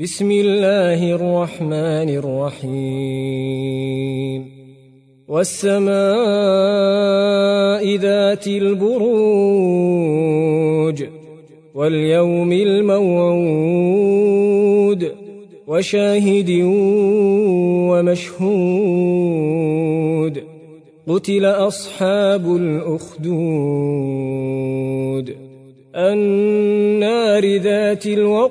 بسم الله الرحمن الرحيم والسماء ذات البروج واليوم الموعود وشاهد ومشهود قتل أصحاب الأخدود النار ذات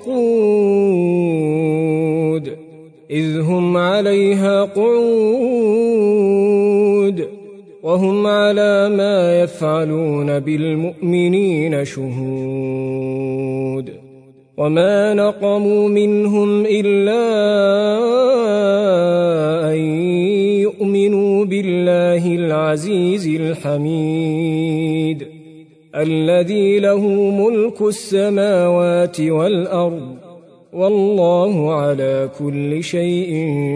الوقود إذ هم عليها قعود وهم على ما يفعلون بالمؤمنين شهود وما نقموا منهم إلا أن يؤمنوا بالله العزيز الحميد الذي له ملك السماوات والأرض والله على كل شيء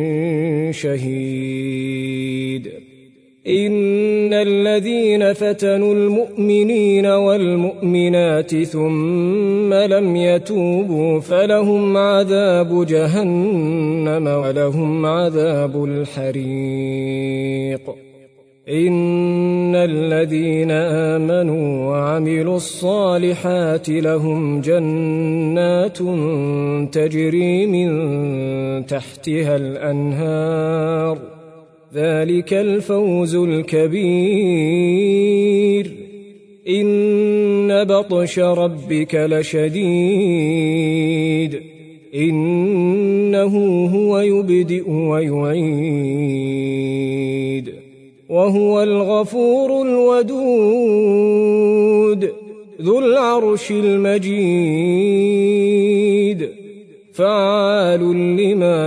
شهيد إن الذين فتنوا المؤمنين والمؤمنات ثم لم يتوبوا فلهم عذاب جهنم ولهم عذاب الحريق إن الذين آمنوا وعملوا الصالحات لهم جنات تجري من تحتها الأنهار ذلك الفوز الكبير إن بطش ربك لشديد إنه هو يبدئ ويعيد وهو الغفور الودود ذو العرش المجيد فعال لما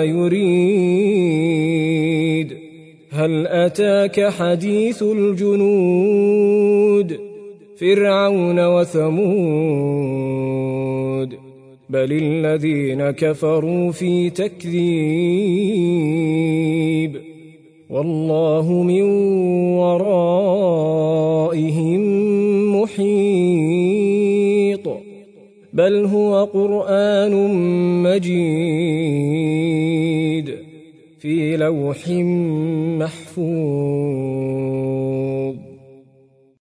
يريد هل أتاك حديث الجنود فرعون وثمود بل الذين كفروا في تكذيب والله من ورائهم محيط بل هو قرآن مجيد في لوح محفوظ